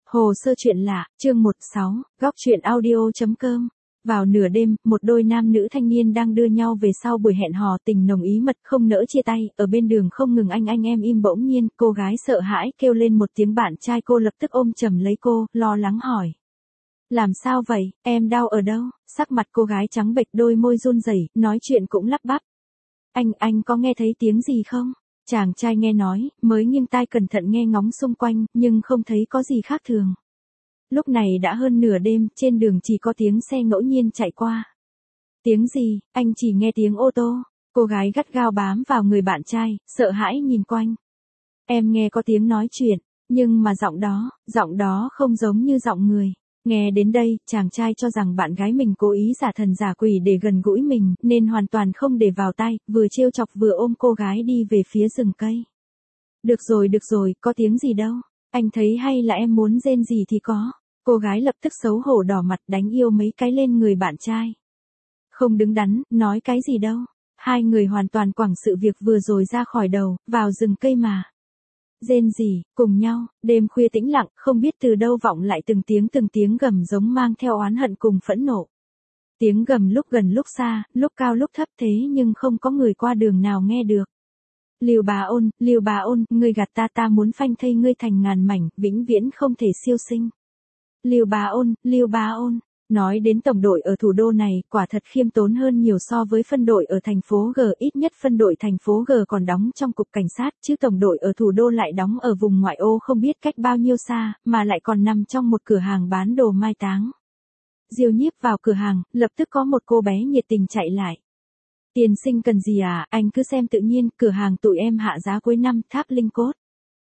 Hồ sơ chuyện lạ, chương 16, góc truyện audio.com. Vào nửa đêm, một đôi nam nữ thanh niên đang đưa nhau về sau buổi hẹn hò tình nồng ý mật không nỡ chia tay, ở bên đường không ngừng anh em im bỗng nhiên, cô gái sợ hãi kêu lên một tiếng bạn trai cô lập tức ôm chầm lấy cô, lo lắng hỏi. Làm sao vậy, em đau ở đâu? Sắc mặt cô gái trắng bệch đôi môi run rẩy, nói chuyện cũng lắp bắp. Anh có nghe thấy tiếng gì không? Chàng trai nghe nói, mới nghiêng tai cẩn thận nghe ngóng xung quanh, nhưng không thấy có gì khác thường. Lúc này đã hơn nửa đêm, trên đường chỉ có tiếng xe ngẫu nhiên chạy qua. Tiếng gì, anh chỉ nghe tiếng ô tô. Cô gái gắt gao bám vào người bạn trai, sợ hãi nhìn quanh. Em nghe có tiếng nói chuyện, nhưng mà giọng đó không giống như giọng người. Nghe đến đây, chàng trai cho rằng bạn gái mình cố ý giả thần giả quỷ để gần gũi mình, nên hoàn toàn không để vào tai, vừa trêu chọc vừa ôm cô gái đi về phía rừng cây. Được rồi, có tiếng gì đâu. Anh thấy hay là em muốn rên gì thì có. Cô gái lập tức xấu hổ đỏ mặt đánh yêu mấy cái lên người bạn trai. Không đứng đắn, nói cái gì đâu. Hai người hoàn toàn quẳng sự việc vừa rồi ra khỏi đầu, vào rừng cây mà. Rên gì, cùng nhau, đêm khuya tĩnh lặng, không biết từ đâu vọng lại từng tiếng gầm giống mang theo oán hận cùng phẫn nộ. Tiếng gầm lúc gần lúc xa, lúc cao lúc thấp thế nhưng không có người qua đường nào nghe được. Liêu bà ôn, ngươi gạt ta muốn phanh thây ngươi thành ngàn mảnh, vĩnh viễn không thể siêu sinh. Liêu bà ôn. Nói đến tổng đội ở thủ đô này, quả thật khiêm tốn hơn nhiều so với phân đội ở thành phố G, ít nhất phân đội thành phố G còn đóng trong cục cảnh sát, chứ tổng đội ở thủ đô lại đóng ở vùng ngoại ô không biết cách bao nhiêu xa, mà lại còn nằm trong một cửa hàng bán đồ mai táng. Diêu Nhiếp vào cửa hàng, lập tức có một cô bé nhiệt tình chạy lại. Tiền sinh cần gì à, anh cứ xem tự nhiên, cửa hàng tụi em hạ giá cuối năm, tháp linh cốt.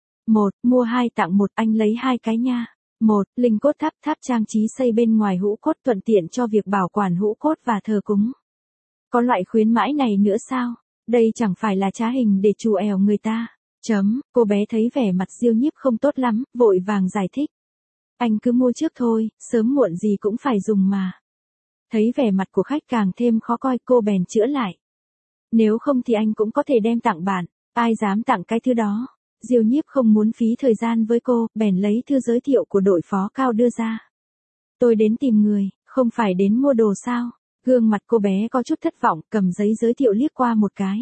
Mua 2 tặng 1, anh lấy 2 cái nha. Linh cốt tháp trang trí xây bên ngoài hũ cốt thuận tiện cho việc bảo quản hũ cốt và thờ cúng. Có loại khuyến mãi này nữa sao? Đây chẳng phải là trá hình để trù ẻo người ta. Cô bé thấy vẻ mặt Diêu Nhiếp không tốt lắm, vội vàng giải thích. Anh cứ mua trước thôi, sớm muộn gì cũng phải dùng mà. Thấy vẻ mặt của khách càng thêm khó coi, cô bèn chữa lại. Nếu không thì anh cũng có thể đem tặng bạn, ai dám tặng cái thứ đó. Diêu Nhiếp không muốn phí thời gian với cô, bèn lấy thư giới thiệu của đội phó cao đưa ra. Tôi đến tìm người, không phải đến mua đồ sao? Gương mặt cô bé có chút thất vọng, cầm giấy giới thiệu liếc qua một cái.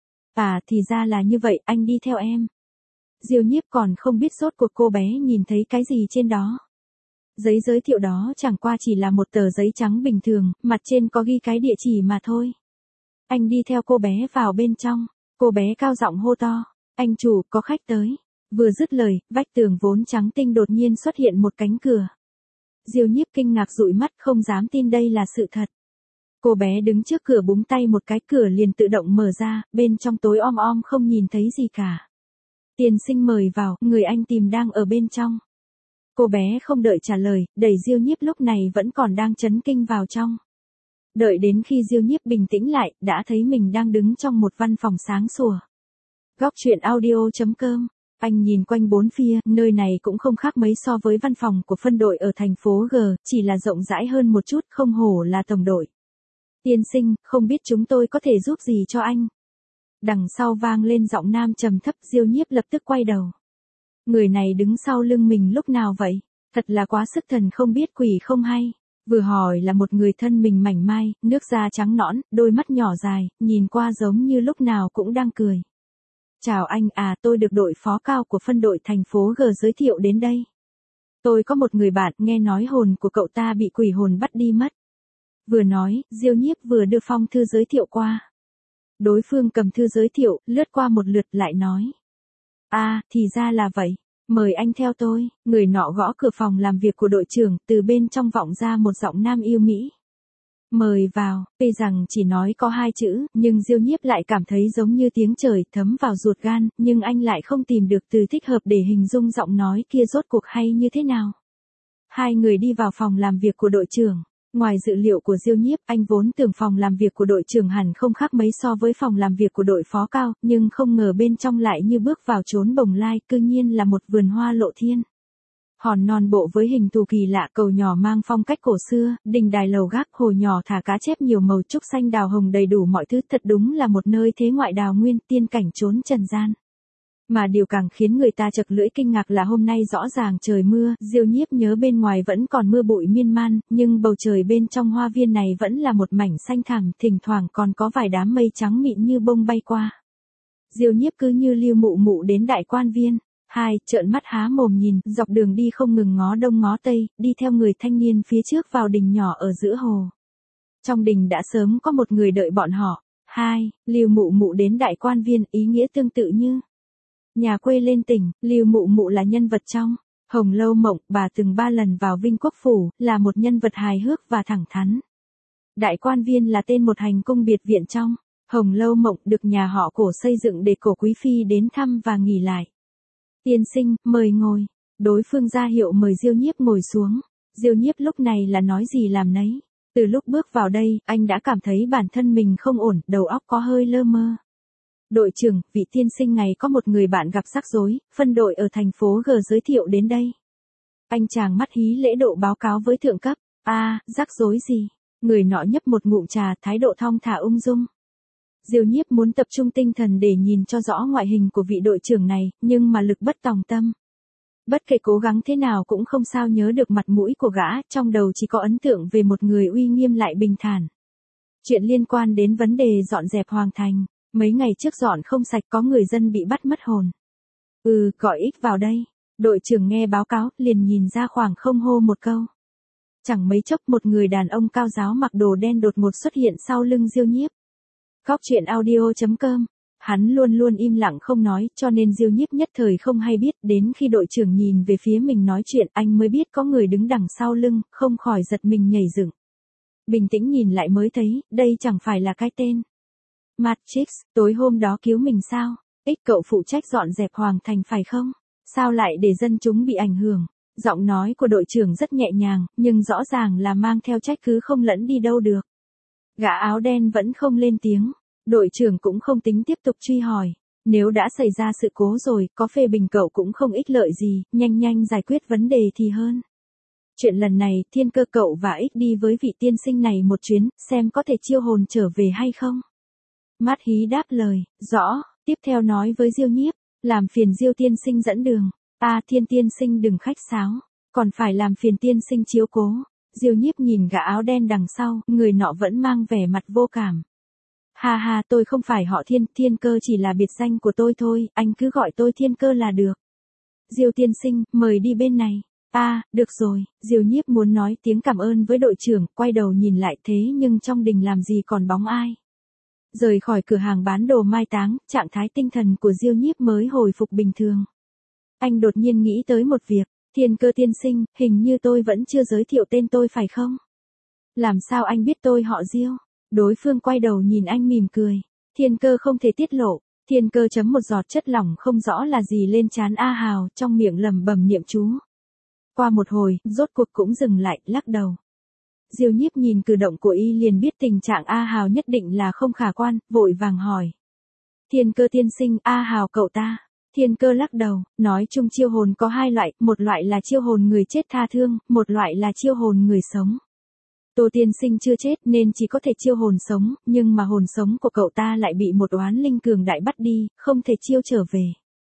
À, thì ra là như vậy, anh đi theo em. Diêu Nhiếp còn không biết rốt cuộc cô bé nhìn thấy cái gì trên đó. Giấy giới thiệu đó chẳng qua chỉ là một tờ giấy trắng bình thường, mặt trên có ghi cái địa chỉ mà thôi. Anh đi theo cô bé vào bên trong, cô bé cao giọng hô to. Anh chủ, có khách tới. Vừa dứt lời, vách tường vốn trắng tinh đột nhiên xuất hiện một cánh cửa. Diêu Nhiếp kinh ngạc dụi mắt không dám tin đây là sự thật. Cô bé đứng trước cửa búng tay một cái, cửa liền tự động mở ra, bên trong tối om om không nhìn thấy gì cả. Tiền sinh mời vào, người anh tìm đang ở bên trong. Cô bé không đợi trả lời, đẩy Diêu Nhiếp lúc này vẫn còn đang chấn kinh vào trong. Đợi đến khi Diêu Nhiếp bình tĩnh lại, đã thấy mình đang đứng trong một văn phòng sáng sủa. Góc truyện audio.com. Anh nhìn quanh bốn phía, nơi này cũng không khác mấy so với văn phòng của phân đội ở thành phố G, chỉ là rộng rãi hơn một chút, không hổ là tổng đội. Tiên sinh, không biết chúng tôi có thể giúp gì cho anh? Đằng sau vang lên giọng nam trầm thấp, Diêu Nhiếp lập tức quay đầu. Người này đứng sau lưng mình lúc nào vậy? Thật là quá sức thần không biết quỷ không hay. Vừa hỏi là một người thân mình mảnh mai, nước da trắng nõn, đôi mắt nhỏ dài, nhìn qua giống như lúc nào cũng đang cười. Chào anh à, tôi được đội phó cao của phân đội thành phố G giới thiệu đến đây. Tôi có một người bạn, nghe nói hồn của cậu ta bị quỷ hồn bắt đi mất. Vừa nói, Diêu Nhiếp vừa đưa phong thư giới thiệu qua. Đối phương cầm thư giới thiệu, lướt qua một lượt lại nói. À, thì ra là vậy. Mời anh theo tôi. Người nọ gõ cửa phòng làm việc của đội trưởng, từ bên trong vọng ra một giọng nam yêu mỹ. Mời vào, tuy rằng chỉ nói có 2 chữ, nhưng Diêu Nhiếp lại cảm thấy giống như tiếng trời thấm vào ruột gan, nhưng anh lại không tìm được từ thích hợp để hình dung giọng nói kia rốt cuộc hay như thế nào. Hai người đi vào phòng làm việc của đội trưởng. Ngoài dự liệu của Diêu Nhiếp, anh vốn tưởng phòng làm việc của đội trưởng hẳn không khác mấy so với phòng làm việc của đội phó cao, nhưng không ngờ bên trong lại như bước vào chốn bồng lai, cư nhiên là một vườn hoa lộ thiên. Hòn non bộ với hình thù kỳ lạ, cầu nhỏ mang phong cách cổ xưa, đình đài lầu gác, hồ nhỏ thả cá chép nhiều màu, trúc xanh đào hồng đầy đủ mọi thứ, thật đúng là một nơi thế ngoại đào nguyên, tiên cảnh chốn trần gian. Mà điều càng khiến người ta chật lưỡi kinh ngạc là hôm nay rõ ràng trời mưa, Diêu Nhiếp nhớ bên ngoài vẫn còn mưa bụi miên man, nhưng bầu trời bên trong hoa viên này vẫn là một mảnh xanh thẳm, thỉnh thoảng còn có vài đám mây trắng mịn như bông bay qua. Diêu Nhiếp cứ như Lưu Mụ Mụ đến Đại Quan Viên. Trợn mắt há mồm nhìn, dọc đường đi không ngừng ngó đông ngó tây, đi theo người thanh niên phía trước vào đình nhỏ ở giữa hồ. Trong đình đã sớm có một người đợi bọn họ. Lưu Mụ Mụ đến Đại Quan Viên, ý nghĩa tương tự như nhà quê lên tỉnh. Lưu Mụ Mụ là nhân vật trong Hồng Lâu Mộng, bà từng 3 lần vào Vinh Quốc Phủ, là một nhân vật hài hước và thẳng thắn. Đại Quan Viên là tên một hành cung biệt viện trong Hồng Lâu Mộng, được nhà họ Cổ xây dựng để cổ quý phi đến thăm và nghỉ lại. Tiên sinh, mời ngồi. Đối phương ra hiệu mời Diêu Nhiếp ngồi xuống. Diêu Nhiếp lúc này là nói gì làm nấy. Từ lúc bước vào đây, anh đã cảm thấy bản thân mình không ổn, đầu óc có hơi lơ mơ. Đội trưởng, vị tiên sinh này có một người bạn gặp rắc rối, phân đội ở thành phố G giới thiệu đến đây. Anh chàng mắt hí lễ độ báo cáo với thượng cấp. Rắc rối gì? Người nọ nhấp một ngụm trà, thái độ thong thả ung dung. Diêu Nhiếp muốn tập trung tinh thần để nhìn cho rõ ngoại hình của vị đội trưởng này, nhưng mà lực bất tòng tâm. Bất kể cố gắng thế nào cũng không sao nhớ được mặt mũi của gã, trong đầu chỉ có ấn tượng về một người uy nghiêm lại bình thản. Chuyện liên quan đến vấn đề dọn dẹp Hoàng Thành, mấy ngày trước dọn không sạch có người dân bị bắt mất hồn. Gọi X vào đây. Đội trưởng nghe báo cáo, liền nhìn ra khoảng không hô một câu. Chẳng mấy chốc một người đàn ông cao ráo mặc đồ đen đột ngột xuất hiện sau lưng Diêu Nhiếp. Góc truyện audio.com. Hắn luôn luôn im lặng không nói, cho nên Diêu Nhiếp nhất thời không hay biết, đến khi đội trưởng nhìn về phía mình nói chuyện, anh mới biết có người đứng đằng sau lưng, không khỏi giật mình nhảy dựng. Bình tĩnh nhìn lại mới thấy, đây chẳng phải là cái tên Matrix, tối hôm đó cứu mình sao? Cậu phụ trách dọn dẹp Hoàng Thành phải không? Sao lại để dân chúng bị ảnh hưởng? Giọng nói của đội trưởng rất nhẹ nhàng, nhưng rõ ràng là mang theo trách cứ không lẫn đi đâu được. Gã áo đen vẫn không lên tiếng. Đội trưởng cũng không tính tiếp tục truy hỏi. Nếu đã xảy ra sự cố rồi, có phê bình cậu cũng không ích lợi gì, nhanh giải quyết vấn đề thì hơn. Chuyện lần này, Thiên Cơ cậu và X đi với vị tiên sinh này một chuyến, xem có thể chiêu hồn trở về hay không. Mát hí đáp lời, rõ, tiếp theo nói với Diêu Nhiếp, làm phiền Diêu tiên sinh dẫn đường. Thiên tiên sinh đừng khách sáo, còn phải làm phiền tiên sinh chiếu cố. Diêu Nhiếp nhìn gã áo đen đằng sau, người nọ vẫn mang vẻ mặt vô cảm. Tôi không phải họ Thiên, Thiên Cơ chỉ là biệt danh của tôi thôi, anh cứ gọi tôi Thiên Cơ là được. Diêu tiên sinh, mời đi bên này. Được rồi, Diêu Nhiếp muốn nói tiếng cảm ơn với đội trưởng, quay đầu nhìn lại thế nhưng trong đình làm gì còn bóng ai. Rời khỏi cửa hàng bán đồ mai táng, trạng thái tinh thần của Diêu Nhiếp mới hồi phục bình thường. Anh đột nhiên nghĩ tới một việc, Thiên Cơ tiên sinh, hình như tôi vẫn chưa giới thiệu tên tôi phải không? Làm sao anh biết tôi họ Diêu? Đối phương quay đầu nhìn anh mỉm cười. Thiên Cơ không thể tiết lộ. Thiên Cơ chấm một giọt chất lỏng không rõ là gì lên trán A Hào, trong miệng lẩm bẩm niệm chú. Qua một hồi, rốt cuộc cũng dừng lại, lắc đầu. Diêu Nhiếp nhìn cử động của y liền biết tình trạng A Hào nhất định là không khả quan, vội vàng hỏi. Thiên Cơ tiên sinh, A Hào cậu ta. Thiên Cơ lắc đầu, nói chung chiêu hồn có hai loại, một loại là chiêu hồn người chết tha thương, một loại là chiêu hồn người sống. Tô tiên sinh chưa chết nên chỉ có thể chiêu hồn sống, nhưng mà hồn sống của cậu ta lại bị một oán linh cường đại bắt đi, không thể chiêu trở về.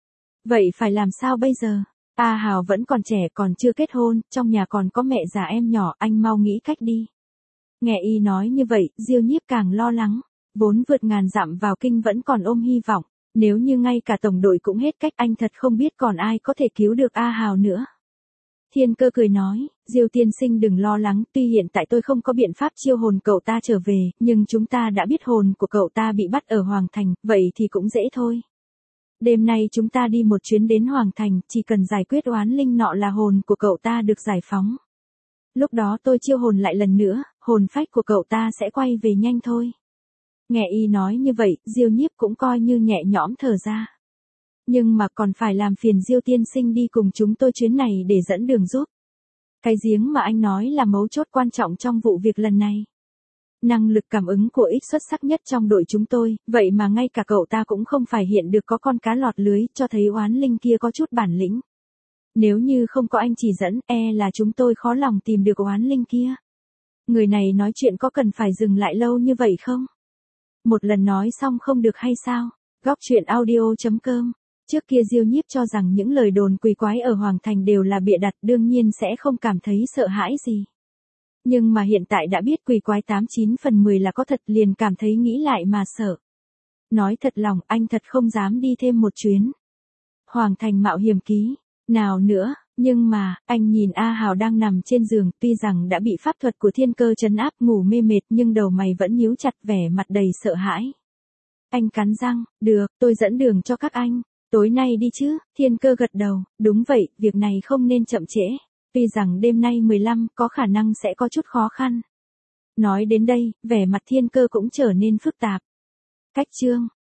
Vậy phải làm sao bây giờ? A Hào vẫn còn trẻ còn chưa kết hôn, trong nhà còn có mẹ già em nhỏ, anh mau nghĩ cách đi. Nghe y nói như vậy, Diêu Nhiếp càng lo lắng, vốn vượt ngàn dặm vào kinh vẫn còn ôm hy vọng, nếu như ngay cả tổng đội cũng hết cách anh thật không biết còn ai có thể cứu được A Hào nữa. Thiên Cơ cười nói, Diêu tiên sinh đừng lo lắng, tuy hiện tại tôi không có biện pháp chiêu hồn cậu ta trở về, nhưng chúng ta đã biết hồn của cậu ta bị bắt ở Hoàng Thành, vậy thì cũng dễ thôi. Đêm nay chúng ta đi một chuyến đến Hoàng Thành, chỉ cần giải quyết oán linh nọ là hồn của cậu ta được giải phóng. Lúc đó tôi chiêu hồn lại lần nữa, hồn phách của cậu ta sẽ quay về nhanh thôi. Nghe y nói như vậy, Diêu Nhiếp cũng coi như nhẹ nhõm thở ra. Nhưng mà còn phải làm phiền Diêu tiên sinh đi cùng chúng tôi chuyến này để dẫn đường giúp. Cái giếng mà anh nói là mấu chốt quan trọng trong vụ việc lần này. Năng lực cảm ứng của X xuất sắc nhất trong đội chúng tôi, vậy mà ngay cả cậu ta cũng không phải hiện được có con cá lọt lưới, cho thấy oán linh kia có chút bản lĩnh. Nếu như không có anh chỉ dẫn, là chúng tôi khó lòng tìm được oán linh kia. Người này nói chuyện có cần phải dừng lại lâu như vậy không? Một lần nói xong không được hay sao? Góc truyện audio.com Trước kia Diêu Nhiếp cho rằng những lời đồn quỷ quái ở Hoàng Thành đều là bịa đặt, đương nhiên sẽ không cảm thấy sợ hãi gì. Nhưng mà hiện tại đã biết quỷ quái 89 phần 10 là có thật, liền cảm thấy nghĩ lại mà sợ. Nói thật lòng, anh thật không dám đi thêm một chuyến. Hoàng Thành mạo hiểm ký. Nào nữa, nhưng mà, anh nhìn A Hào đang nằm trên giường, tuy rằng đã bị pháp thuật của Thiên Cơ trấn áp ngủ mê mệt nhưng đầu mày vẫn nhíu chặt, vẻ mặt đầy sợ hãi. Anh cắn răng, được, tôi dẫn đường cho các anh. Tối nay đi chứ, Thiên Cơ gật đầu, đúng vậy, việc này không nên chậm trễ. Tuy rằng đêm nay 15 có khả năng sẽ có chút khó khăn. Nói đến đây, vẻ mặt Thiên Cơ cũng trở nên phức tạp. Cách chương